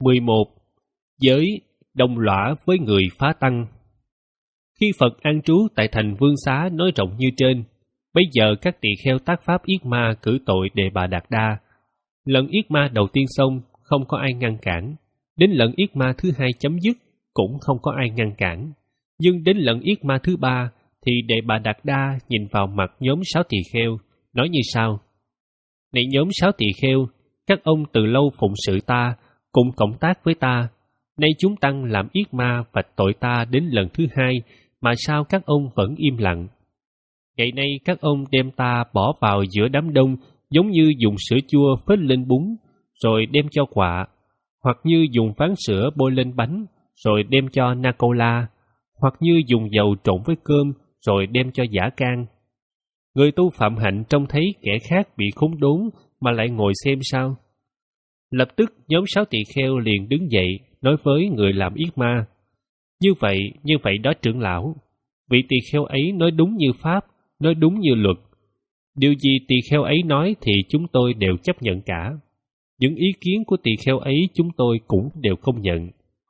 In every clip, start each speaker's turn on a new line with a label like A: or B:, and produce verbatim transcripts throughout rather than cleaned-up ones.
A: mười một. Giới đồng lõa với người phá tăng. Khi Phật an trú tại thành Vương Xá nói rộng như trên, bây giờ các tỳ kheo tác pháp yết ma cử tội Đề Bà Đạt Đa. Lần yết ma đầu tiên xong, không có ai ngăn cản. Đến lần yết ma thứ hai chấm dứt, cũng không có ai ngăn cản. Nhưng đến lần yết ma thứ ba, thì Đề Bà Đạt Đa nhìn vào mặt nhóm sáu tỳ kheo, nói như sau: Này nhóm sáu tỳ kheo, các ông từ lâu phụng sự ta, cùng cộng tác với ta. Nay chúng tăng làm yết ma vạch tội ta đến lần thứ hai, mà sao các ông vẫn im lặng? Ngày nay các ông đem ta bỏ vào giữa đám đông, giống như dùng sữa chua phết lên bún, rồi đem cho quạ, hoặc như dùng ván sữa bôi lên bánh, rồi đem cho na-cô-la, hoặc như dùng dầu trộn với cơm, rồi đem cho dã can. Người tu phạm hạnh trông thấy kẻ khác bị khốn đốn, mà lại ngồi xem sao? Lập tức nhóm sáu tỳ kheo liền đứng dậy, nói với người làm yết ma: Như vậy, như vậy đó trưởng lão, vị tỳ kheo ấy nói đúng như pháp, nói đúng như luật. Điều gì tỳ kheo ấy nói thì chúng tôi đều chấp nhận cả. Những ý kiến của tỳ kheo ấy chúng tôi cũng đều công nhận.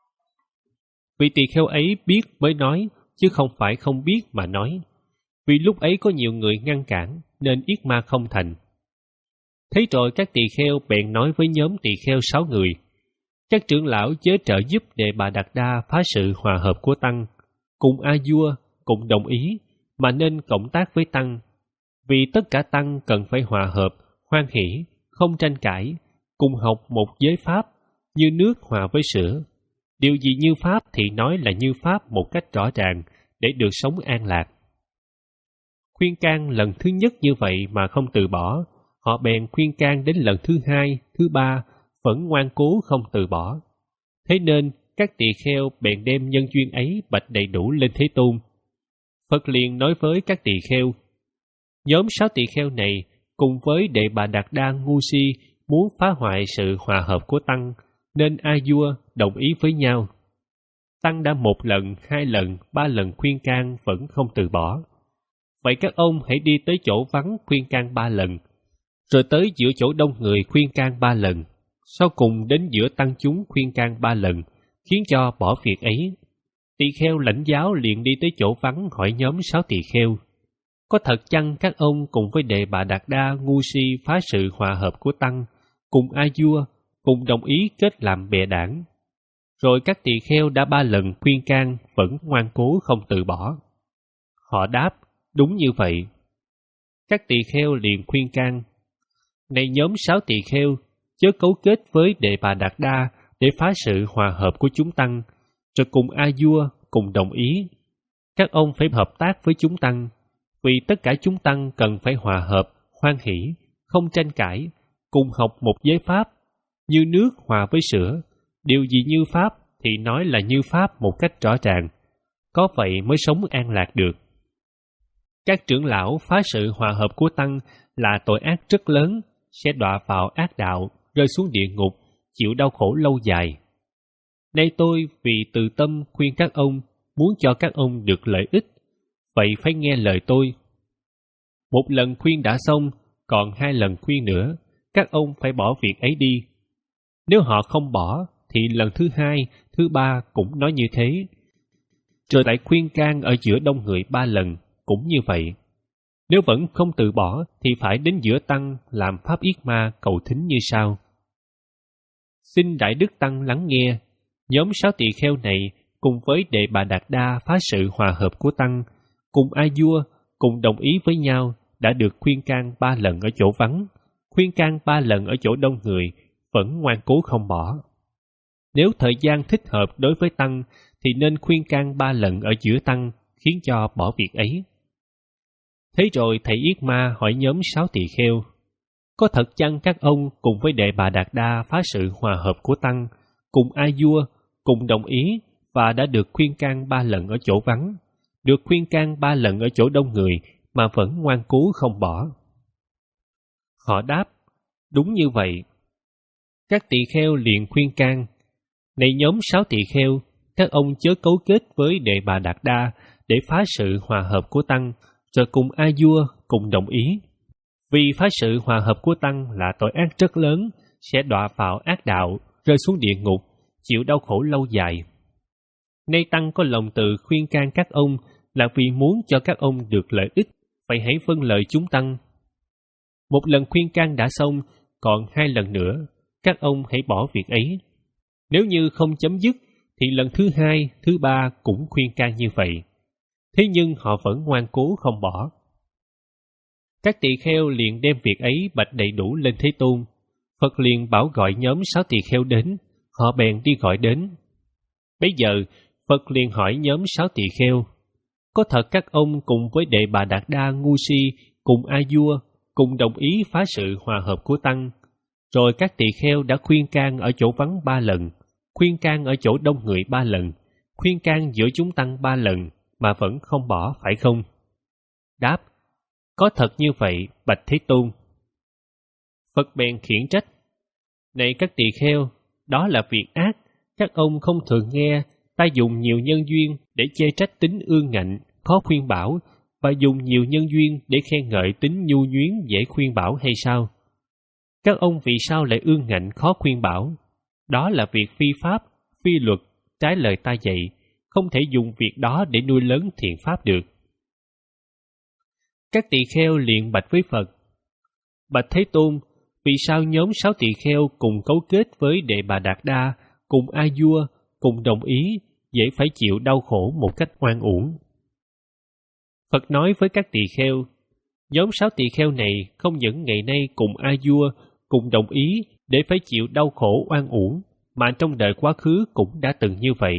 A: Vị tỳ kheo ấy biết mới nói, chứ không phải không biết mà nói. Vì lúc ấy có nhiều người ngăn cản, nên yết ma không thành. Thấy rồi các tỳ kheo bèn nói với nhóm tỳ kheo sáu người: Các trưởng lão chớ trợ giúp Đề Bà Đạt Đa phá sự hòa hợp của tăng, cùng A Vua, cùng đồng ý, mà nên cộng tác với tăng. Vì tất cả tăng cần phải hòa hợp, hoan hỷ, không tranh cãi, cùng học một giới pháp, như nước hòa với sữa. Điều gì như pháp thì nói là như pháp một cách rõ ràng, để được sống an lạc. Khuyên can lần thứ nhất như vậy mà không từ bỏ, họ bèn khuyên can đến lần thứ hai, thứ ba, vẫn ngoan cố không từ bỏ. Thế nên, các tỳ kheo bèn đem nhân duyên ấy bạch đầy đủ lên Thế Tôn. Phật liền nói với các tỳ kheo: Nhóm sáu tỳ kheo này cùng với Đề Bà Đạt Đa ngu si muốn phá hoại sự hòa hợp của tăng, nên A Vua đồng ý với nhau. Tăng đã một lần, hai lần, ba lần khuyên can vẫn không từ bỏ. Vậy các ông hãy đi tới chỗ vắng khuyên can ba lần, rồi tới giữa chỗ đông người khuyên can ba lần, sau cùng đến giữa tăng chúng khuyên can ba lần, khiến cho bỏ việc ấy. Tỳ kheo lãnh giáo liền đi tới chỗ vắng hỏi nhóm sáu tỳ kheo: Có thật chăng các ông cùng với Đề Bà Đạt Đa ngu si phá sự hòa hợp của tăng, cùng A Vua, cùng đồng ý kết làm bè đảng? Rồi các tỳ kheo đã ba lần khuyên can vẫn ngoan cố không từ bỏ. Họ đáp: Đúng như vậy. Các tỳ kheo liền khuyên can: Này nhóm sáu tỳ kheo, chớ cấu kết với Đề Bà Đạt Đa để phá sự hòa hợp của chúng tăng, rồi cùng A Vua cùng đồng ý. Các ông phải hợp tác với chúng tăng, vì tất cả chúng tăng cần phải hòa hợp, hoan hỷ, không tranh cãi, cùng học một giới pháp, như nước hòa với sữa. Điều gì như pháp thì nói là như pháp một cách rõ ràng, có vậy mới sống an lạc được. Các trưởng lão phá sự hòa hợp của tăng là tội ác rất lớn, sẽ đọa vào ác đạo, rơi xuống địa ngục, chịu đau khổ lâu dài. Nay tôi vì từ tâm khuyên các ông, muốn cho các ông được lợi ích, vậy phải nghe lời tôi. Một lần khuyên đã xong, còn hai lần khuyên nữa, các ông phải bỏ việc ấy đi. Nếu họ không bỏ, thì lần thứ hai, thứ ba cũng nói như thế. Rồi lại khuyên can ở giữa đông người ba lần, cũng như vậy. Nếu vẫn không từ bỏ, thì phải đến giữa tăng làm pháp yết ma cầu thính như sau: Xin Đại Đức Tăng lắng nghe. Nhóm sáu tỳ kheo này cùng với Đề Bà Đạt Đa phá sự hòa hợp của tăng, cùng A Vua, cùng đồng ý với nhau, đã được khuyên can ba lần ở chỗ vắng, khuyên can ba lần ở chỗ đông người, vẫn ngoan cố không bỏ. Nếu thời gian thích hợp đối với tăng, thì nên khuyên can ba lần ở giữa tăng, khiến cho bỏ việc ấy. Thế rồi thầy yết ma hỏi nhóm sáu tỳ kheo: Có thật chăng các ông cùng với Đề Bà Đạt Đa phá sự hòa hợp của tăng, cùng A Vua, cùng đồng ý và đã được khuyên can ba lần ở chỗ vắng, được khuyên can ba lần ở chỗ đông người mà vẫn ngoan cố không bỏ? Họ đáp: Đúng như vậy. Các tỳ kheo liền khuyên can: Này nhóm sáu tỳ kheo, các ông chớ cấu kết với Đề Bà Đạt Đa để phá sự hòa hợp của tăng, rồi cùng A Vua cùng đồng ý. Vì phá sự hòa hợp của tăng là tội ác rất lớn, sẽ đọa vào ác đạo, rơi xuống địa ngục, chịu đau khổ lâu dài. Nay Tăng có lòng từ khuyên can các ông là vì muốn cho các ông được lợi ích, vậy hãy vâng lời chúng Tăng. Một lần khuyên can đã xong, còn hai lần nữa, các ông hãy bỏ việc ấy. Nếu như không chấm dứt, thì lần thứ hai, thứ ba cũng khuyên can như vậy. Thế nhưng họ vẫn ngoan cố không bỏ. Các tỳ kheo liền đem việc ấy bạch đầy đủ lên Thế Tôn. Phật liền bảo gọi nhóm sáu tỳ kheo đến, họ bèn đi gọi đến. Bấy giờ, Phật liền hỏi nhóm sáu tỳ kheo, có thật các ông cùng với Đệ Bà Đạt Đa ngu si, cùng A Vua, cùng đồng ý phá sự hòa hợp của Tăng, rồi các tỳ kheo đã khuyên can ở chỗ vắng ba lần, khuyên can ở chỗ đông người ba lần, khuyên can giữa chúng Tăng ba lần, mà vẫn không bỏ phải không? Đáp, có thật như vậy, bạch Thế Tôn. Phật bèn khiển trách, này các tỳ kheo, đó là việc ác, các ông không thường nghe, ta dùng nhiều nhân duyên để chê trách tính ương ngạnh, khó khuyên bảo, và dùng nhiều nhân duyên để khen ngợi tính nhu nhuyến dễ khuyên bảo hay sao? Các ông vì sao lại ương ngạnh khó khuyên bảo? Đó là việc phi pháp, phi luật, trái lời ta dạy, không thể dùng việc đó để nuôi lớn thiện pháp được. Các tỳ kheo liền bạch với Phật, bạch Thế Tôn, vì sao nhóm sáu tỳ kheo cùng cấu kết với Đệ Bà Đạt Đa, cùng A Vua, cùng đồng ý, dễ phải chịu đau khổ một cách oan uổng? Phật nói với các tỳ kheo, nhóm sáu tỳ kheo này không những ngày nay cùng A Vua, cùng đồng ý để phải chịu đau khổ oan uổng, mà trong đời quá khứ cũng đã từng như vậy.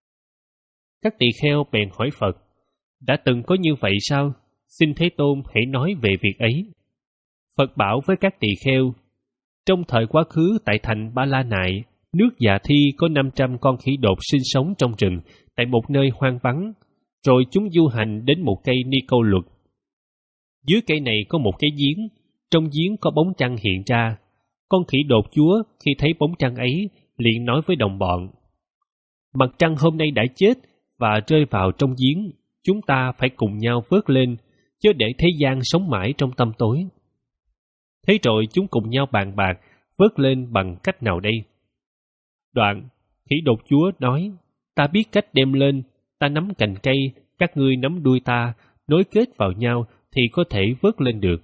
A: Các tỳ kheo bèn hỏi Phật, đã từng có như vậy sao? Xin Thế Tôn hãy nói về việc ấy. Phật bảo với các tỳ kheo, trong thời quá khứ tại thành Ba La Nại, nước Dạ Thi có năm trăm con khỉ đột sinh sống trong rừng tại một nơi hoang vắng, rồi chúng du hành đến một cây ni câu luật. Dưới cây này có một cái giếng, trong giếng có bóng trăng hiện ra. Con khỉ đột chúa khi thấy bóng trăng ấy liền nói với đồng bọn, mặt trăng hôm nay đã chết và rơi vào trong giếng, chúng ta phải cùng nhau vớt lên, chứ để thế gian sống mãi trong tăm tối. Thế rồi chúng cùng nhau bàn bạc vớt lên bằng cách nào đây? Đoạn, khỉ đột chúa nói, ta biết cách đem lên, ta nắm cành cây, các ngươi nắm đuôi ta, nối kết vào nhau thì có thể vớt lên được.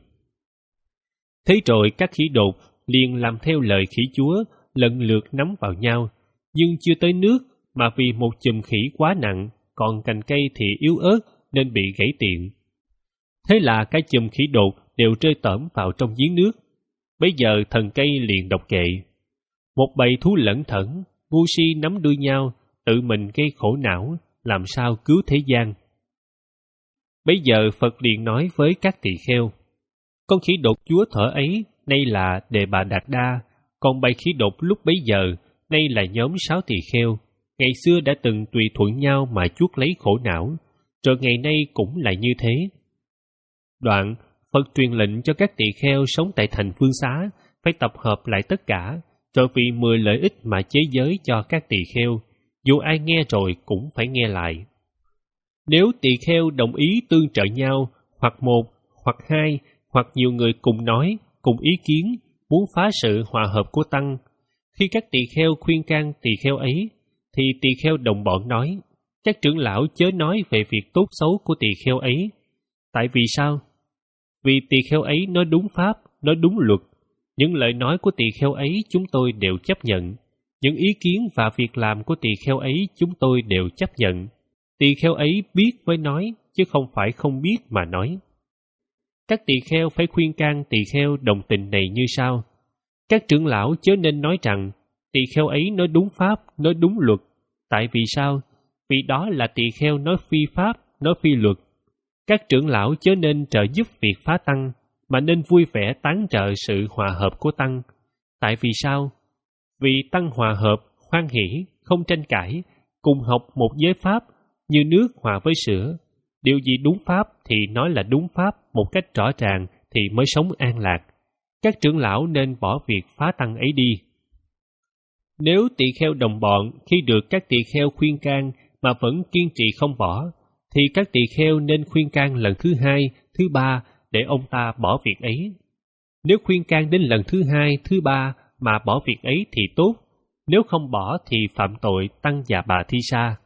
A: Thế rồi các khỉ đột liền làm theo lời khỉ chúa, lần lượt nắm vào nhau, nhưng chưa tới nước, mà vì một chùm khỉ quá nặng, còn cành cây thì yếu ớt nên bị gãy tiện. Thế là cái chùm khỉ đột đều rơi tởm vào trong giếng nước. Bấy giờ thần cây liền đọc kệ, một bầy thú lẩn thẩn, ngu si nắm đuôi nhau, tự mình gây khổ não, làm sao cứu thế gian. Bấy giờ Phật liền nói với các tỳ kheo, con khỉ đột chúa thở ấy nay là Đệ Bà Đạt Đa, còn bầy khỉ đột lúc bấy giờ nay là nhóm sáu tỳ kheo, ngày xưa đã từng tùy thuận nhau mà chuốc lấy khổ não, rồi ngày nay cũng là như thế. Đoạn, Phật truyền lệnh cho các tỳ kheo sống tại thành Phương Xá phải tập hợp lại tất cả, rồi vì mười lợi ích mà chế giới cho các tỳ kheo, dù ai nghe rồi cũng phải nghe lại. Nếu tỳ kheo đồng ý tương trợ nhau, hoặc một, hoặc hai, hoặc nhiều người cùng nói, cùng ý kiến, muốn phá sự hòa hợp của Tăng, khi các tỳ kheo khuyên can tỳ kheo ấy, thì tỳ kheo đồng bọn nói, các trưởng lão chớ nói về việc tốt xấu của tỳ kheo ấy. Tại vì sao? Vì tỳ kheo ấy nói đúng pháp, nói đúng luật. Những lời nói của tỳ kheo ấy chúng tôi đều chấp nhận. Những ý kiến và việc làm của tỳ kheo ấy chúng tôi đều chấp nhận. Tỳ kheo ấy biết mới nói, chứ không phải không biết mà nói. Các tỳ kheo phải khuyên can tỳ kheo đồng tình này như sau. Các trưởng lão chớ nên nói rằng tỳ kheo ấy nói đúng pháp, nói đúng luật. Tại vì sao? Vì đó là tỳ kheo nói phi pháp, nói phi luật. Các trưởng lão chớ nên trợ giúp việc phá Tăng, mà nên vui vẻ tán trợ sự hòa hợp của Tăng. Tại vì sao? Vì Tăng hòa hợp, hoan hỷ, không tranh cãi, cùng học một giới pháp, như nước hòa với sữa. Điều gì đúng pháp thì nói là đúng pháp một cách rõ ràng thì mới sống an lạc. Các trưởng lão nên bỏ việc phá Tăng ấy đi. Nếu tỳ kheo đồng bọn khi được các tỳ kheo khuyên can mà vẫn kiên trì không bỏ, thì các tỳ kheo nên khuyên can lần thứ hai, thứ ba để ông ta bỏ việc ấy. Nếu khuyên can đến lần thứ hai, thứ ba mà bỏ việc ấy thì tốt, nếu không bỏ thì phạm tội tăng già bà thi sa.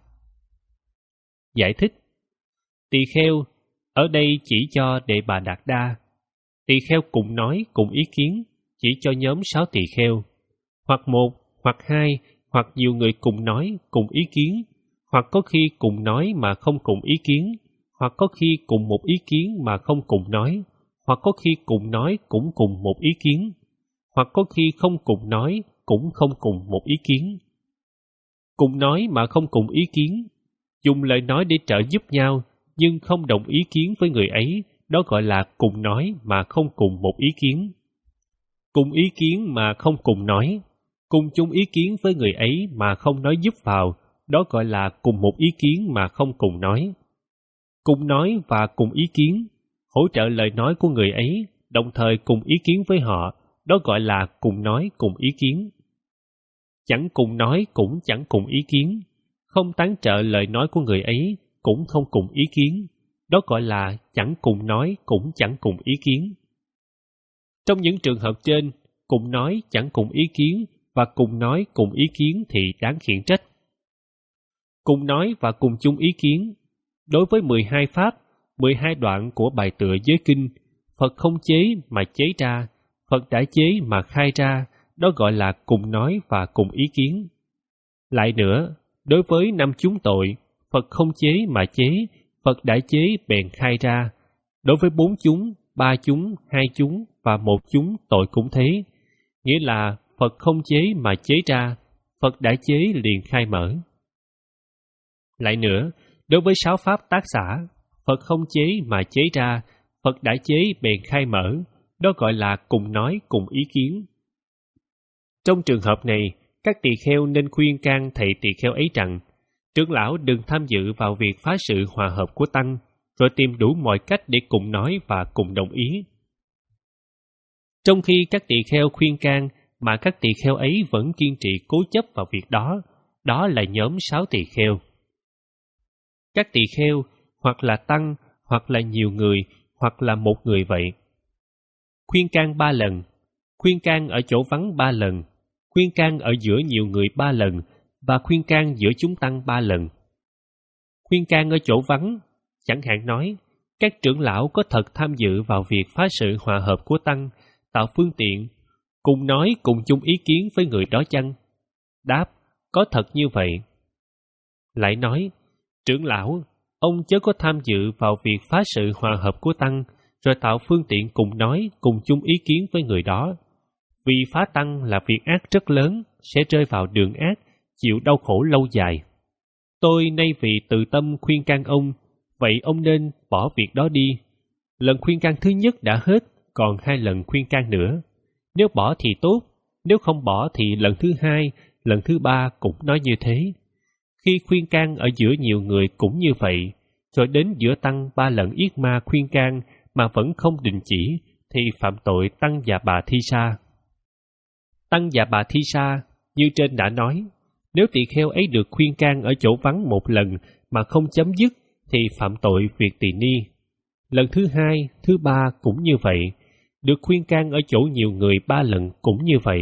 A: Giải thích: tỳ kheo ở đây chỉ cho Đệ Bà Đạt Đa. Tỳ kheo cùng nói cùng ý kiến chỉ cho nhóm sáu tỳ kheo, hoặc một, hoặc hai, hoặc nhiều người cùng nói cùng ý kiến, hoặc có khi cùng nói mà không cùng ý kiến, hoặc có khi cùng một ý kiến mà không cùng nói, hoặc có khi cùng nói cũng cùng một ý kiến, hoặc có khi không cùng nói cũng không cùng một ý kiến. Cùng nói mà không cùng ý kiến, dùng lời nói để trợ giúp nhau nhưng không đồng ý kiến với người ấy, đó gọi là cùng nói mà không cùng một ý kiến. Cùng ý kiến mà không cùng nói, cùng chung ý kiến với người ấy mà không nói giúp vào, đó gọi là cùng một ý kiến mà không cùng nói. Cùng nói và cùng ý kiến, hỗ trợ lời nói của người ấy, đồng thời cùng ý kiến với họ, đó gọi là cùng nói cùng ý kiến. Chẳng cùng nói cũng chẳng cùng ý kiến, không tán trợ lời nói của người ấy, cũng không cùng ý kiến, đó gọi là chẳng cùng nói cũng chẳng cùng ý kiến. Trong những trường hợp trên, cùng nói chẳng cùng ý kiến và cùng nói cùng ý kiến thì đáng khiển trách. Cùng nói và cùng chung ý kiến, đối với mười hai pháp, mười hai đoạn của bài tựa giới kinh, Phật không chế mà chế ra, Phật đã chế mà khai ra, đó gọi là cùng nói và cùng ý kiến. Lại nữa, đối với năm chúng tội, Phật không chế mà chế, Phật đã chế bèn khai ra. Đối với bốn chúng, ba chúng, hai chúng và một chúng tội cũng thế. Nghĩa là Phật không chế mà chế ra, Phật đã chế liền khai mở. Lại nữa, đối với sáu pháp tác xả, Phật không chế mà chế ra, Phật đã chế bèn khai mở, đó gọi là cùng nói cùng ý kiến. Trong trường hợp này, các tỳ kheo nên khuyên can thầy tỳ kheo ấy rằng, trưởng lão đừng tham dự vào việc phá sự hòa hợp của tăng, rồi tìm đủ mọi cách để cùng nói và cùng đồng ý. Trong khi các tỳ kheo khuyên can mà các tỳ kheo ấy vẫn kiên trì cố chấp vào việc đó, đó là nhóm sáu tỳ kheo. Các tỳ kheo hoặc là tăng, hoặc là nhiều người, hoặc là một người vậy. Khuyên can ba lần, khuyên can ở chỗ vắng ba lần, khuyên can ở giữa nhiều người ba lần, và khuyên can giữa chúng tăng ba lần. Khuyên can ở chỗ vắng, chẳng hạn nói, các trưởng lão có thật tham dự vào việc phá sự hòa hợp của tăng, tạo phương tiện, cùng nói cùng chung ý kiến với người đó chăng? Đáp, có thật như vậy. Lại nói, trưởng lão, ông chớ có tham dự vào việc phá sự hòa hợp của tăng, rồi tạo phương tiện cùng nói cùng chung ý kiến với người đó. Vì phá tăng là việc ác rất lớn, sẽ rơi vào đường ác, chịu đau khổ lâu dài. Tôi nay vì từ tâm khuyên can ông, vậy ông nên bỏ việc đó đi. Lần khuyên can thứ nhất đã hết, còn hai lần khuyên can nữa. Nếu bỏ thì tốt, nếu không bỏ thì lần thứ hai, lần thứ ba cũng nói như thế. Khi khuyên can ở giữa nhiều người cũng như vậy, rồi đến giữa tăng ba lần yết ma khuyên can mà vẫn không đình chỉ, thì phạm tội tăng và bà thi sa. Tăng và bà thi sa, như trên đã nói, nếu tỳ kheo ấy được khuyên can ở chỗ vắng một lần mà không chấm dứt, thì phạm tội việc tỳ ni. Lần thứ hai, thứ ba cũng như vậy, được khuyên can ở chỗ nhiều người ba lần cũng như vậy.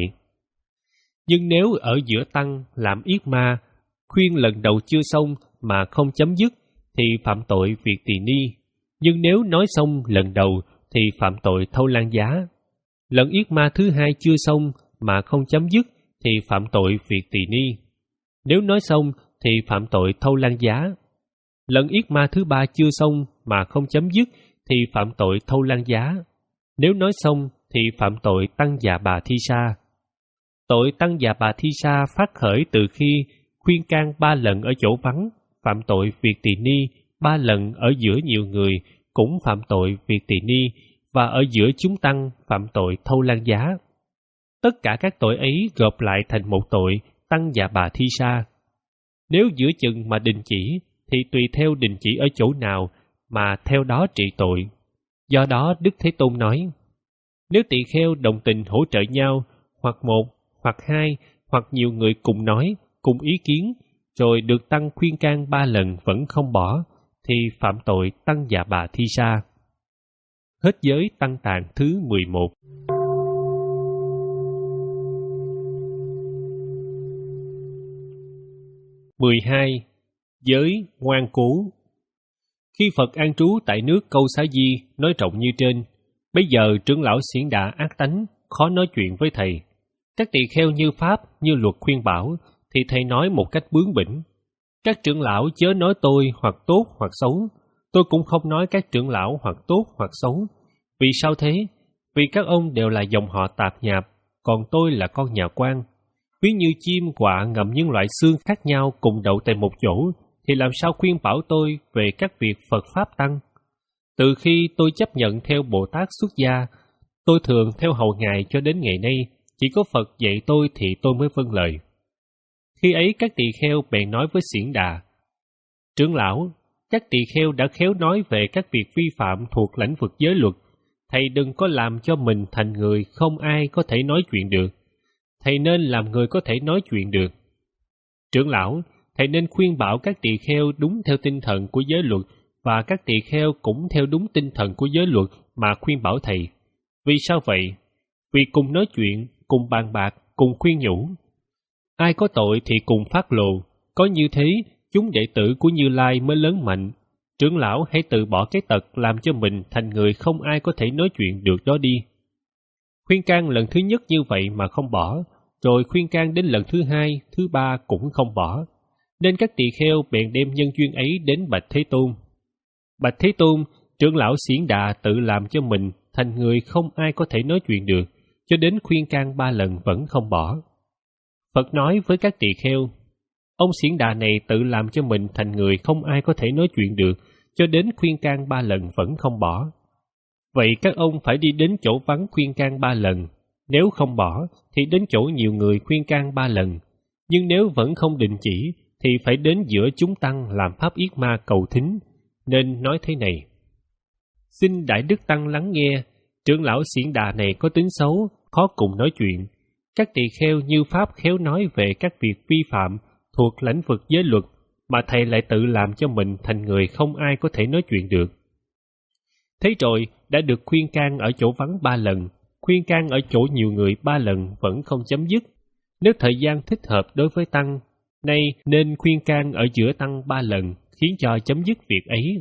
A: Nhưng nếu ở giữa tăng làm yết ma, khuyên lần đầu chưa xong mà không chấm dứt, thì phạm tội việc tỳ ni. Nhưng nếu nói xong lần đầu, thì phạm tội thâu lan giá. Lần yết ma thứ hai chưa xong mà không chấm dứt, thì phạm tội việc tỳ ni. Nếu nói xong, thì phạm tội thâu lan giá. Lần yết ma thứ ba chưa xong mà không chấm dứt, thì phạm tội thâu lan giá. Nếu nói xong, thì phạm tội tăng già bà thi sa. Tội tăng già bà thi sa phát khởi từ khi khuyên can ba lần ở chỗ vắng, phạm tội việc tỳ ni, ba lần ở giữa nhiều người, cũng phạm tội việc tỳ ni, và ở giữa chúng tăng phạm tội thâu lan giá. Tất cả các tội ấy gộp lại thành một tội tăng già bà thi sa. Nếu giữa chừng mà đình chỉ, thì tùy theo đình chỉ ở chỗ nào mà theo đó trị tội. Do đó Đức Thế Tôn nói, nếu tỳ kheo đồng tình hỗ trợ nhau, hoặc một, hoặc hai, hoặc nhiều người cùng nói, cùng ý kiến, rồi được tăng khuyên can ba lần vẫn không bỏ, thì phạm tội tăng già bà thi sa. Hết giới tăng tạng thứ mười một. mười hai. Giới ngoan cố. Khi Phật an trú tại nước Câu Xá Di nói rộng như trên, bây giờ trưởng lão Xiển Đà ác tánh, khó nói chuyện với thầy. Các tỳ kheo như pháp, như luật khuyên bảo, thì thầy nói một cách bướng bỉnh. Các trưởng lão chớ nói tôi hoặc tốt hoặc xấu, tôi cũng không nói các trưởng lão hoặc tốt hoặc xấu. Vì sao thế? Vì các ông đều là dòng họ tạp nhạp, còn tôi là con nhà quan. Ví như chim quạ ngậm những loại xương khác nhau cùng đậu tại một chỗ, thì làm sao khuyên bảo tôi về các việc Phật Pháp Tăng? Từ khi tôi chấp nhận theo Bồ Tát xuất gia, tôi thường theo hầu Ngài cho đến ngày nay, chỉ có Phật dạy tôi thì tôi mới vâng lời. Khi ấy các tỳ kheo bèn nói với Xiển Đà: Trưởng lão, các tỳ kheo đã khéo nói về các việc vi phạm thuộc lãnh vực giới luật. Thầy đừng có làm cho mình thành người không ai có thể nói chuyện được. Thầy nên làm người có thể nói chuyện được. Trưởng lão, thầy nên khuyên bảo các tỳ kheo đúng theo tinh thần của giới luật, và các tỳ kheo cũng theo đúng tinh thần của giới luật mà khuyên bảo thầy. Vì sao vậy? Vì cùng nói chuyện, cùng bàn bạc, cùng khuyên nhủ. Ai có tội thì cùng phát lộ. Có như thế, chúng đệ tử của Như Lai mới lớn mạnh. Trưởng lão hãy từ bỏ cái tật làm cho mình thành người không ai có thể nói chuyện được đó đi. Khuyên can lần thứ nhất như vậy mà không bỏ, rồi khuyên can đến lần thứ hai, thứ ba cũng không bỏ. Nên các tỳ kheo bèn đem nhân duyên ấy đến bạch Thế Tôn. Bạch Thế Tôn, trưởng lão Xiển Đà tự làm cho mình thành người không ai có thể nói chuyện được, cho đến khuyên can ba lần vẫn không bỏ. Phật nói với các tỳ kheo: Ông Xiển Đà này tự làm cho mình thành người không ai có thể nói chuyện được, cho đến khuyên can ba lần vẫn không bỏ. Vậy các ông phải đi đến chỗ vắng khuyên can ba lần. Nếu không bỏ, thì đến chỗ nhiều người khuyên can ba lần. Nhưng nếu vẫn không đình chỉ, thì phải đến giữa chúng tăng làm pháp yết ma cầu thính. Nên nói thế này: Xin Đại Đức Tăng lắng nghe, trưởng lão Xiển Đà này có tính xấu, khó cùng nói chuyện. Các tỳ kheo như pháp khéo nói về các việc vi phạm thuộc lãnh vực giới luật, mà thầy lại tự làm cho mình thành người không ai có thể nói chuyện được. Thế rồi, đã được khuyên can ở chỗ vắng ba lần, khuyên can ở chỗ nhiều người ba lần vẫn không chấm dứt. Nếu thời gian thích hợp đối với tăng, nay nên khuyên can ở giữa tăng ba lần, khiến cho chấm dứt việc ấy.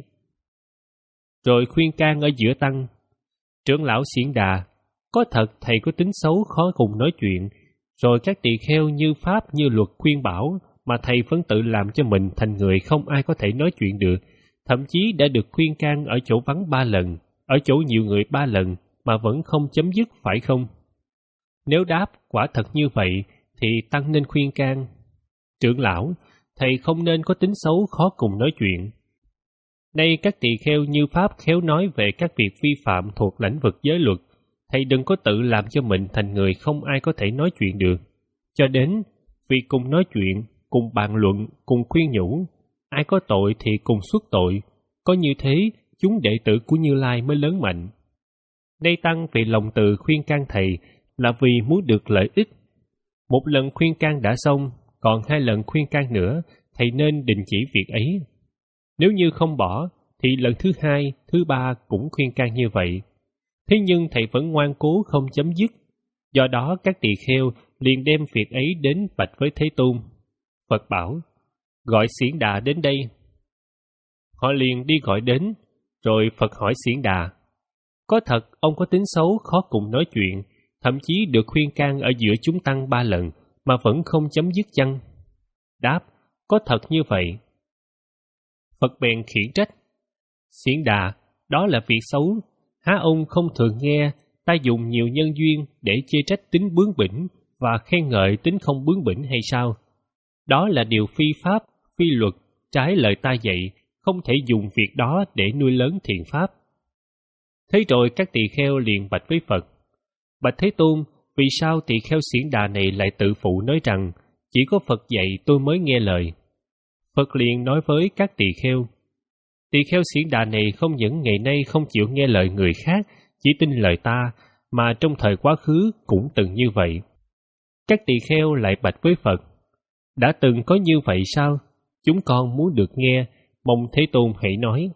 A: Rồi khuyên can ở giữa tăng: Trưởng lão Xiển Đà, có thật thầy có tính xấu khó cùng nói chuyện, rồi các tỳ kheo như pháp như luật khuyên bảo, mà thầy vẫn tự làm cho mình thành người không ai có thể nói chuyện được, thậm chí đã được khuyên can ở chỗ vắng ba lần, ở chỗ nhiều người ba lần, mà vẫn không chấm dứt, phải không? Nếu đáp quả thật như vậy, thì tăng nên khuyên can: Trưởng lão, thầy không nên có tính xấu khó cùng nói chuyện. Nay các tỳ kheo như pháp khéo nói về các việc vi phạm thuộc lãnh vực giới luật, thầy đừng có tự làm cho mình thành người không ai có thể nói chuyện được. Cho đến, vì cùng nói chuyện, cùng bàn luận, cùng khuyên nhủ, ai có tội thì cùng xuất tội. Có như thế, chúng đệ tử của Như Lai mới lớn mạnh. Nay tăng vì lòng từ khuyên can thầy là vì muốn được lợi ích. Một lần khuyên can đã xong, còn hai lần khuyên can nữa, thầy nên đình chỉ việc ấy. Nếu như không bỏ, thì lần thứ hai, thứ ba cũng khuyên can như vậy. Thế nhưng thầy vẫn ngoan cố không chấm dứt. Do đó các tỳ kheo liền đem việc ấy đến bạch với Thế Tôn. Phật bảo: Gọi Xiển Đà đến đây. Họ liền đi gọi đến, rồi Phật hỏi Xiển Đà: Có thật ông có tính xấu khó cùng nói chuyện, thậm chí được khuyên can ở giữa chúng tăng ba lần, mà vẫn không chấm dứt chăng? Đáp: Có thật như vậy. Phật bèn khiển trách: Xiển Đà, đó là việc xấu. Há ông không thường nghe ta dùng nhiều nhân duyên để chê trách tính bướng bỉnh và khen ngợi tính không bướng bỉnh hay sao? Đó là điều phi pháp, phi luật, trái lời ta dạy, không thể dùng việc đó để nuôi lớn thiện pháp. Thế rồi các tỳ kheo liền bạch với Phật: Bạch Thế Tôn, vì sao tỳ kheo Xiển Đà này lại tự phụ nói rằng chỉ có Phật dạy tôi mới nghe lời? Phật liền nói với các tỳ kheo: Tỳ kheo Xiển Đà này không những ngày nay không chịu nghe lời người khác, chỉ tin lời ta, mà trong thời quá khứ cũng từng như vậy. Các tỳ kheo lại bạch với Phật: Đã từng có như vậy sao? Chúng con muốn được nghe, mong Thế Tôn hãy nói.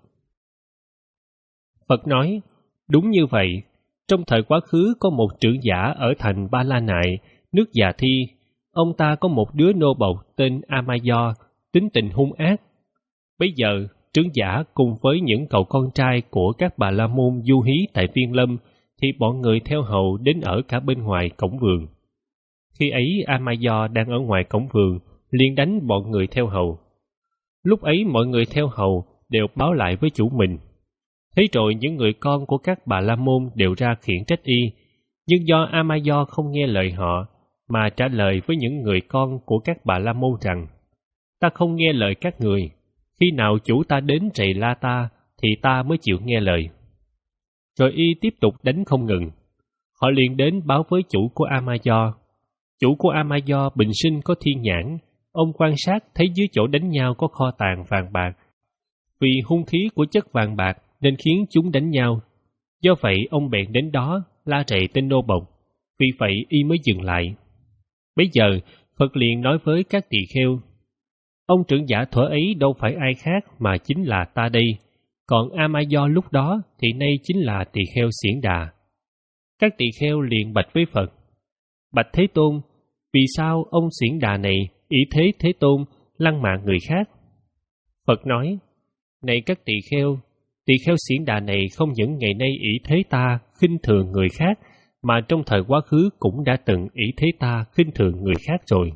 A: Phật nói: Đúng như vậy. Trong thời quá khứ có một trưởng giả ở thành Ba La Nại, nước Già Thi. Ông ta có một đứa nô bộc tên Amayo, tính tình hung ác. Bây giờ, trưởng giả cùng với những cậu con trai của các bà la môn du hí tại Viên Lâm thì bọn người theo hầu đến ở cả bên ngoài cổng vườn. Khi ấy A-ma-do đang ở ngoài cổng vườn, liền đánh bọn người theo hầu. Lúc ấy mọi người theo hầu đều báo lại với chủ mình. Thế rồi những người con của các bà la môn đều ra khiển trách y, nhưng do A-ma-do không nghe lời họ, mà trả lời với những người con của các bà la môn rằng: ta không nghe lời các người, khi nào chủ ta đến rầy la ta thì ta mới chịu nghe lời. Rồi y tiếp tục đánh không ngừng. Họ liền đến báo với chủ của A-ma-do. Chủ của A-ma-do bình sinh có thiên nhãn, ông quan sát thấy dưới chỗ đánh nhau có kho tàng vàng bạc. Vì hung khí của chất vàng bạc nên khiến chúng đánh nhau. Do vậy ông bèn đến đó la rầy tên nô bộc, vì vậy y mới dừng lại. Bây giờ Phật liền nói với các tỳ kheo: ông trưởng giả thuở ấy đâu phải ai khác mà chính là ta đây, còn A-ma-do lúc đó thì nay chính là tỳ kheo Xiển Đà. Các tỳ kheo liền bạch với Phật: bạch Thế Tôn, vì sao ông Xiển Đà này ỷ thế Thế Tôn lăng mạ người khác? Phật nói: này các tỳ kheo, tỳ kheo Xiển Đà này không những ngày nay ỷ thế ta khinh thường người khác, mà trong thời quá khứ cũng đã từng ỷ thế ta khinh thường người khác rồi.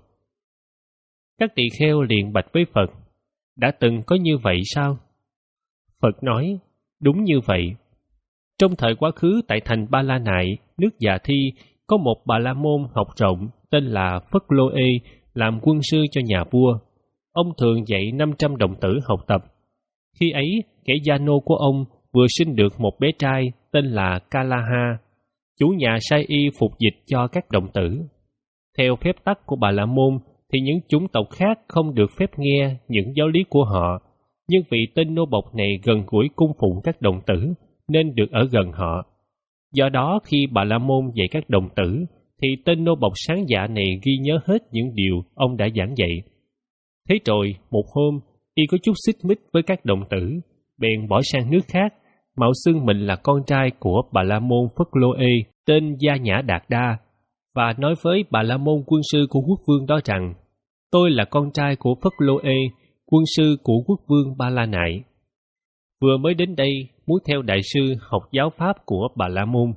A: Các tỳ kheo liền bạch với Phật: đã từng có như vậy sao? Phật nói: đúng như vậy. Trong thời quá khứ tại thành Ba La Nại, nước Dạ Thi, có một bà la môn học rộng tên là Phất Lô Ê làm quân sư cho nhà vua. Ông thường dạy năm trăm đồng tử học tập. Khi ấy, kẻ gia nô của ông vừa sinh được một bé trai tên là Kalaha. Chủ nhà sai y phục dịch cho các đồng tử. Theo phép tắc của bà la môn thì những chủng tộc khác không được phép nghe những giáo lý của họ, nhưng vì tên nô bộc này gần gũi cung phụng các đồng tử nên được ở gần họ. Do đó khi bà la môn dạy các đồng tử thì tên nô bộc sáng dạ này ghi nhớ hết những điều ông đã giảng dạy. Thế rồi một hôm y có chút xích mích với các đồng tử, bèn bỏ sang nước khác, mạo xưng mình là con trai của bà la môn Phất Lô Ê tên Gia Nhã Đạt Đa, và nói với bà la môn quân sư của quốc vương đó rằng: tôi là con trai của Phất Lô Ê, quân sư của quốc vương Ba La Nại. Vừa mới đến đây muốn theo đại sư học giáo pháp của bà la môn.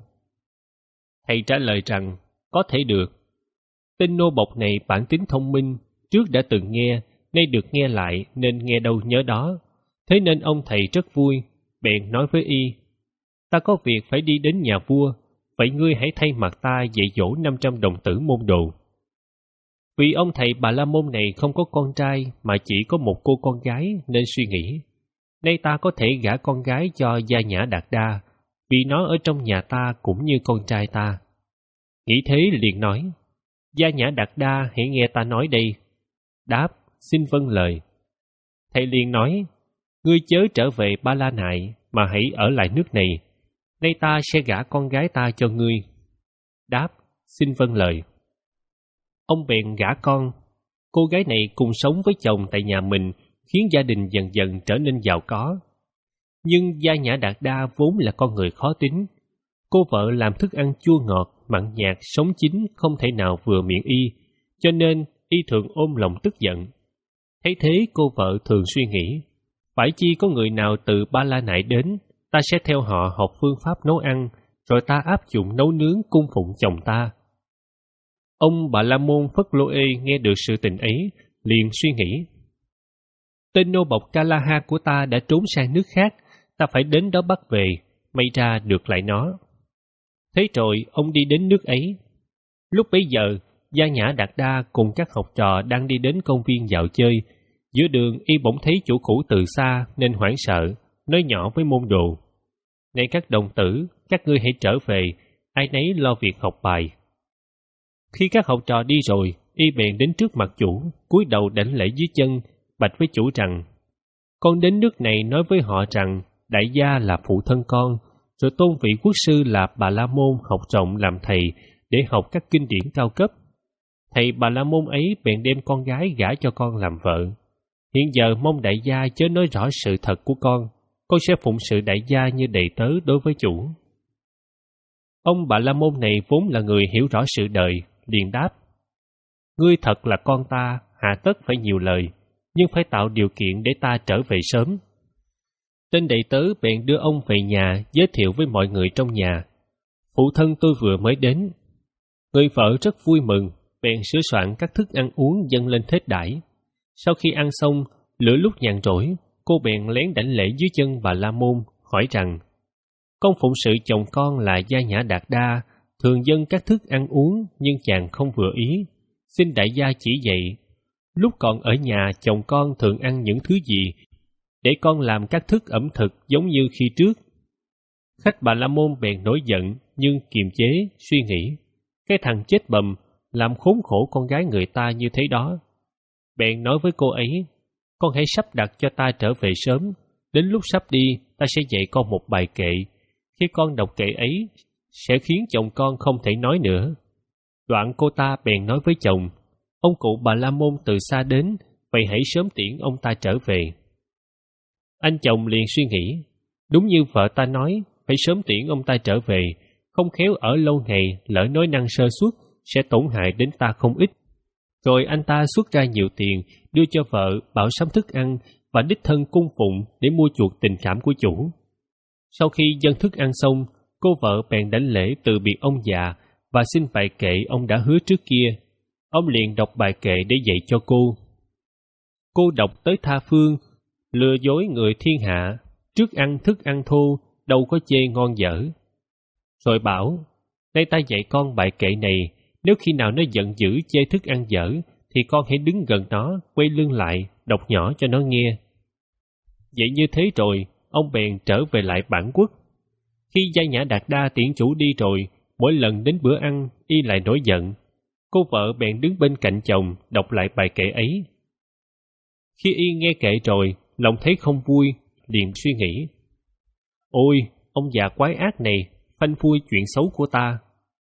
A: Thầy trả lời rằng: có thể được. Tên nô bộc này bản tính thông minh, trước đã từng nghe, nay được nghe lại nên nghe đâu nhớ đó. Thế nên ông thầy rất vui, bèn nói với y: ta có việc phải đi đến nhà vua, vậy ngươi hãy thay mặt ta dạy dỗ năm trăm đồng tử môn đồ. Vì ông thầy Bà La Môn này không có con trai mà chỉ có một cô con gái nên suy nghĩ: nay ta có thể gả con gái cho Gia Nhã Đạt Đa, vì nó ở trong nhà ta cũng như con trai ta. Nghĩ thế liền nói: Gia Nhã Đạt Đa hãy nghe ta nói đây. Đáp: xin vâng lời. Thầy liền nói: ngươi chớ trở về Ba La Nại mà hãy ở lại nước này, nay ta sẽ gả con gái ta cho ngươi. Đáp: xin vâng lời. Ông bèn gả con. Cô gái này cùng sống với chồng tại nhà mình, khiến gia đình dần dần trở nên giàu có. Nhưng Gia Nhã Đạt Đa vốn là con người khó tính. Cô vợ làm thức ăn chua ngọt, mặn nhạt, sống chín không thể nào vừa miệng y, cho nên y thường ôm lòng tức giận. Thấy thế cô vợ thường suy nghĩ: phải chi có người nào từ Ba La Nại đến, ta sẽ theo họ học phương pháp nấu ăn, rồi ta áp dụng nấu nướng cung phụng chồng ta. Ông Bà La Môn Phất Lô Ê nghe được sự tình ấy, liền suy nghĩ: tên nô bộc Kalaha của ta đã trốn sang nước khác, ta phải đến đó bắt về, may ra được lại nó. Thế rồi ông đi đến nước ấy. Lúc bấy giờ, Gia Nhã Đạt Đa cùng các học trò đang đi đến công viên dạo chơi. Giữa đường y bỗng thấy chủ cũ từ xa nên hoảng sợ, nói nhỏ với môn đồ: này các đồng tử, các ngươi hãy trở về, ai nấy lo việc học bài. Khi các học trò đi rồi, y bèn đến trước mặt chủ, cúi đầu đảnh lễ dưới chân, bạch với chủ rằng: con đến nước này nói với họ rằng đại gia là phụ thân con, rồi tôn vị quốc sư là Bà La Môn học rộng làm thầy để học các kinh điển cao cấp. Thầy Bà La Môn ấy bèn đem con gái gả cho con làm vợ. Hiện giờ mong đại gia chớ nói rõ sự thật của con, con sẽ phụng sự đại gia như đầy tớ đối với chủ. Ông Bà La Môn này vốn là người hiểu rõ sự đời, liền đáp: ngươi thật là con ta, hạ tất phải nhiều lời, nhưng phải tạo điều kiện để ta trở về sớm. Tên đầy tớ bèn đưa ông về nhà, giới thiệu với mọi người trong nhà. Phụ thân tôi vừa mới đến. Người vợ rất vui mừng, bèn sửa soạn các thức ăn uống dâng lên thết đãi. Sau khi ăn xong, lửa lúc nhàn rỗi, cô bèn lén đảnh lễ dưới chân Bà La Môn, hỏi rằng: Con phụng sự chồng con là Gia Nhã Đạt Đa, thường dâng các thức ăn uống nhưng chàng không vừa ý. Xin đại gia chỉ dạy, lúc còn ở nhà chồng con thường ăn những thứ gì, để con làm các thức ẩm thực giống như khi trước. Khách Bà La Môn bèn nổi giận nhưng kiềm chế, suy nghĩ: Cái thằng chết bầm, làm khốn khổ con gái người ta như thế đó. Bèn nói với cô ấy: Con hãy sắp đặt cho ta trở về sớm, đến lúc sắp đi ta sẽ dạy con một bài kệ. Khi con đọc kệ ấy, sẽ khiến chồng con không thể nói nữa. Đoạn cô ta bèn nói với chồng: Ông cụ Bà La Môn từ xa đến, vậy hãy sớm tiễn ông ta trở về. Anh chồng liền suy nghĩ: Đúng như vợ ta nói, phải sớm tiễn ông ta trở về, không khéo ở lâu ngày lỡ nói năng sơ suất sẽ tổn hại đến ta không ít. Rồi anh ta xuất ra nhiều tiền đưa cho vợ bảo sắm thức ăn và đích thân cung phụng để mua chuộc tình cảm của chủ. Sau khi dâng thức ăn xong, cô vợ bèn đảnh lễ từ biệt ông già và xin bài kệ ông đã hứa trước kia. Ông liền đọc bài kệ để dạy cho cô. Cô đọc tới tha phương, lừa dối người thiên hạ, trước ăn thức ăn thô, đâu có chê ngon dở. Rồi bảo: Đây ta dạy con bài kệ này, nếu khi nào nó giận dữ chê thức ăn dở, thì con hãy đứng gần nó, quay lưng lại, đọc nhỏ cho nó nghe. Vậy như thế rồi, ông bèn trở về lại bản quốc. Khi Gia Nhã Đạt Đa tiễn chủ đi rồi, mỗi lần đến bữa ăn, y lại nổi giận. Cô vợ bèn đứng bên cạnh chồng, đọc lại bài kệ ấy. Khi y nghe kệ rồi, lòng thấy không vui, liền suy nghĩ: Ôi, ông già quái ác này, phanh phui chuyện xấu của ta.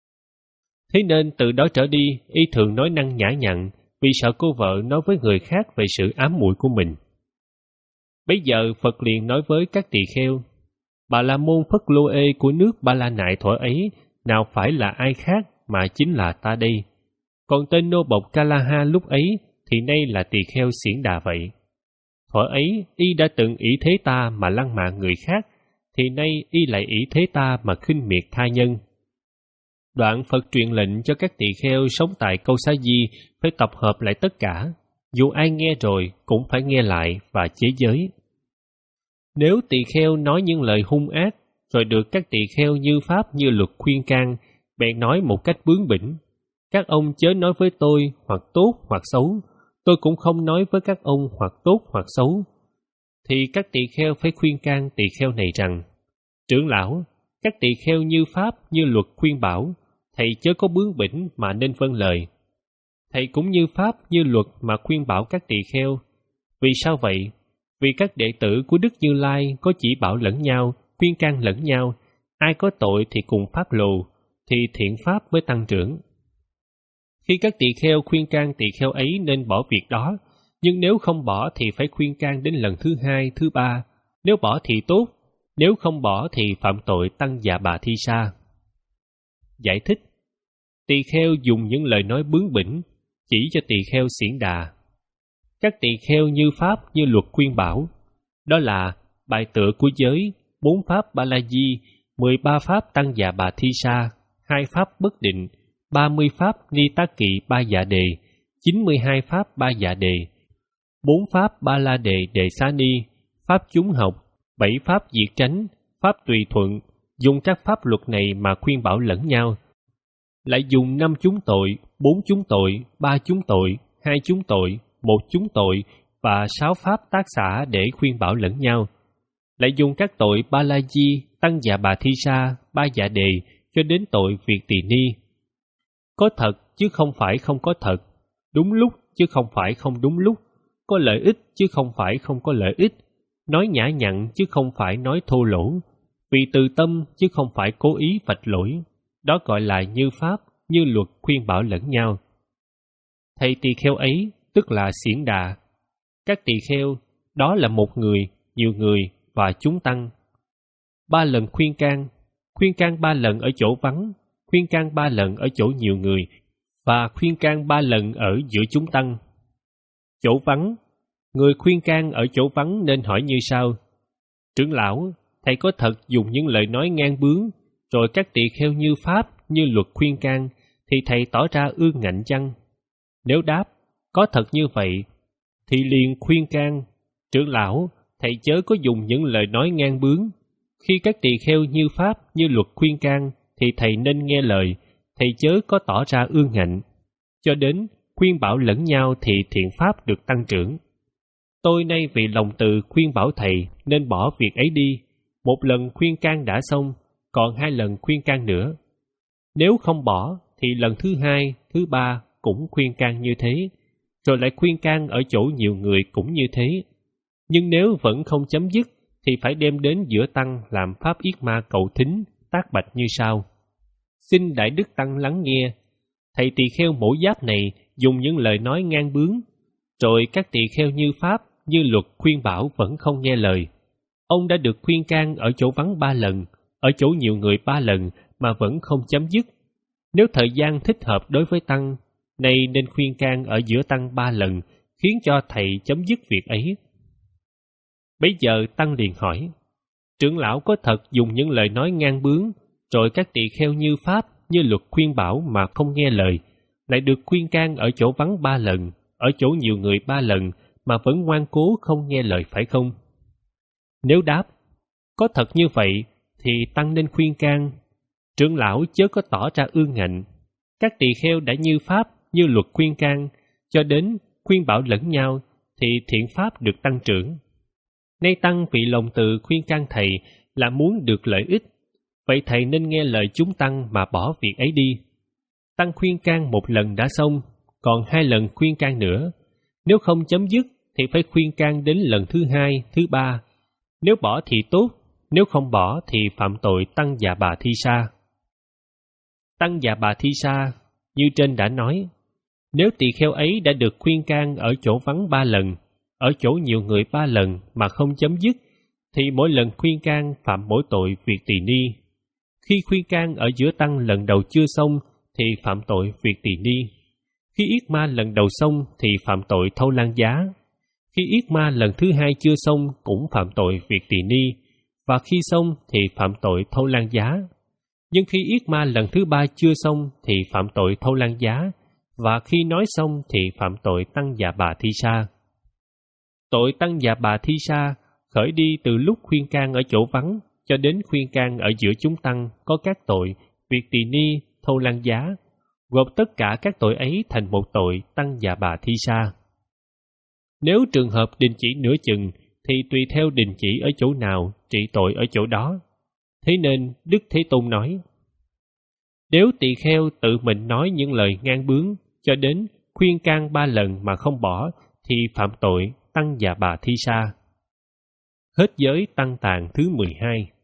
A: Thế nên từ đó trở đi, y thường nói năng nhã nhặn, vì sợ cô vợ nói với người khác về sự ám muội của mình. Bấy giờ Phật liền nói với các tỳ kheo: Bà La Môn Phất Lô Ê của nước Ba La Nại thuở ấy, nào phải là ai khác mà chính là ta đây. Còn tên nô bộc Kalaha lúc ấy thì nay là tỳ kheo Xiển Đà vậy. Thuở ấy y đã từng ý thế ta mà lăng mạ người khác, thì nay y lại ý thế ta mà khinh miệt tha nhân. Đoạn Phật truyền lệnh cho các tỳ kheo sống tại Câu Xá Di phải tập hợp lại tất cả, dù ai nghe rồi cũng phải nghe lại và chế giới. Nếu tỳ kheo nói những lời hung ác, rồi được các tỳ kheo như pháp như luật khuyên can, bèn nói một cách bướng bỉnh: Các ông chớ nói với tôi hoặc tốt hoặc xấu, tôi cũng không nói với các ông hoặc tốt hoặc xấu. Thì các tỳ kheo phải khuyên can tỳ kheo này rằng: Trưởng lão, các tỳ kheo như pháp như luật khuyên bảo, thầy chớ có bướng bỉnh mà nên vâng lời. Thầy cũng như pháp như luật mà khuyên bảo các tỳ kheo. Vì sao vậy? Vì các đệ tử của Đức Như Lai có chỉ bảo lẫn nhau, khuyên can lẫn nhau, ai có tội thì cùng phát lộ, thì thiện pháp mới tăng trưởng. Khi các tỳ kheo khuyên can tỳ kheo ấy nên bỏ việc đó, nhưng nếu không bỏ thì phải khuyên can đến lần thứ hai, thứ ba. Nếu bỏ thì tốt, nếu không bỏ thì phạm tội tăng dạ bà thi sa. Giải thích: Tỳ kheo dùng những lời nói bướng bỉnh chỉ cho tỳ kheo Xiển Đà. Các tỳ kheo như pháp như luật khuyên bảo, đó là bài tựa của giới, bốn pháp Ba La Di, mười ba pháp tăng dạ bà thi sa, hai pháp bất định, ba mươi pháp ni tác kỵ ba dạ đề, chín mươi hai pháp ba dạ đề, bốn pháp ba la đề đề xá ni, pháp chúng học, bảy pháp diệt tránh, pháp tùy thuận, dùng các pháp luật này mà khuyên bảo lẫn nhau. Lại dùng năm chúng tội, bốn chúng tội, ba chúng tội, hai chúng tội, một chúng tội và sáu pháp tác xả để khuyên bảo lẫn nhau. Lại dùng các tội ba la di, tăng dạ bà thi sa, ba dạ đề cho đến tội việc tỳ ni. Có thật chứ không phải không có thật, đúng lúc chứ không phải không đúng lúc, có lợi ích chứ không phải không có lợi ích, nói nhã nhặn chứ không phải nói thô lỗ, vì từ tâm chứ không phải cố ý vạch lỗi. Đó gọi là như pháp, như luật khuyên bảo lẫn nhau. Thầy tỳ kheo ấy tức là Xiển Đà. Các tỳ kheo đó là một người, nhiều người và chúng tăng. Ba lần khuyên can, khuyên can ba lần ở chỗ vắng, khuyên can ba lần ở chỗ nhiều người và khuyên can ba lần ở giữa chúng tăng. Chỗ vắng, Người khuyên can ở chỗ vắng nên hỏi như sau: Trưởng lão, thầy có thật dùng những lời nói ngang bướng, rồi các tỳ kheo như pháp, như luật khuyên can, thì thầy tỏ ra ương ngạnh chăng? Nếu đáp, có thật như vậy, thì liền khuyên can: Trưởng lão, thầy chớ có dùng những lời nói ngang bướng. Khi các tỳ kheo như pháp, như luật khuyên can, thì thầy nên nghe lời, thầy chớ có tỏ ra ương ngạnh. Cho đến khuyên bảo lẫn nhau thì thiện pháp được tăng trưởng. Tôi nay vì lòng từ khuyên bảo thầy nên bỏ việc ấy đi. Một lần khuyên can đã xong, còn hai lần khuyên can nữa. Nếu không bỏ, thì lần thứ hai, thứ ba cũng khuyên can như thế, rồi lại khuyên can ở chỗ nhiều người cũng như thế. Nhưng nếu vẫn không chấm dứt, thì phải đem đến giữa tăng làm pháp yết ma cầu thính, tác bạch như sau: Xin Đại Đức Tăng lắng nghe. Thầy tỳ kheo mổ giáp này dùng những lời nói ngang bướng, rồi các tỳ kheo như pháp, như luật khuyên bảo vẫn không nghe lời. Ông đã được khuyên can ở chỗ vắng ba lần, ở chỗ nhiều người ba lần mà vẫn không chấm dứt. Nếu thời gian thích hợp đối với tăng, nay nên khuyên can ở giữa tăng ba lần, khiến cho thầy chấm dứt việc ấy. Bấy giờ tăng liền hỏi: Trưởng lão có thật dùng những lời nói ngang bướng, rồi các tỳ kheo như pháp, như luật khuyên bảo mà không nghe lời, lại được khuyên can ở chỗ vắng ba lần, ở chỗ nhiều người ba lần mà vẫn ngoan cố không nghe lời phải không? Nếu đáp, có thật như vậy, thì tăng nên khuyên can: Trưởng lão chớ có tỏ ra ương ngạnh. Các tỳ kheo đã như pháp, như luật khuyên can, cho đến khuyên bảo lẫn nhau, thì thiện pháp được tăng trưởng. Nay tăng vì lòng từ khuyên can thầy là muốn được lợi ích, vậy thầy nên nghe lời chúng tăng mà bỏ việc ấy đi. Tăng khuyên can một lần đã xong, còn hai lần khuyên can nữa. Nếu không chấm dứt, thì phải khuyên can đến lần thứ hai, thứ ba. Nếu bỏ thì tốt, nếu không bỏ thì phạm tội tăng và bà thi sa. Tăng và bà thi sa, như trên đã nói, nếu tỳ kheo ấy đã được khuyên can ở chỗ vắng ba lần, ở chỗ nhiều người ba lần mà không chấm dứt, thì mỗi lần khuyên can phạm mỗi tội việc tỳ ni. Khi khuyên can ở giữa tăng lần đầu chưa xong, thì phạm tội việc tỳ ni. Khi yết ma lần đầu xong, thì phạm tội thâu lan giá. Khi yết ma lần thứ hai chưa xong, cũng phạm tội việc tỳ ni. Và khi xong, thì phạm tội thâu lan giá. Nhưng khi yết ma lần thứ ba chưa xong, thì phạm tội thâu lan giá. Và khi nói xong, thì phạm tội tăng và bà thi sa. Tội tăng và bà thi sa khởi đi từ lúc khuyên can ở chỗ vắng cho đến khuyên can ở giữa chúng tăng có các tội việc tỳ ni, thâu lan giá, gộp tất cả các tội ấy thành một tội tăng và bà thi sa. Nếu trường hợp đình chỉ nửa chừng, thì tùy theo đình chỉ ở chỗ nào, trị tội ở chỗ đó. Thế nên Đức Thế Tôn nói: Nếu tỳ kheo tự mình nói những lời ngang bướng cho đến khuyên can ba lần mà không bỏ, thì phạm tội tăng và bà thi sa. Hết giới tăng tạng thứ mười hai.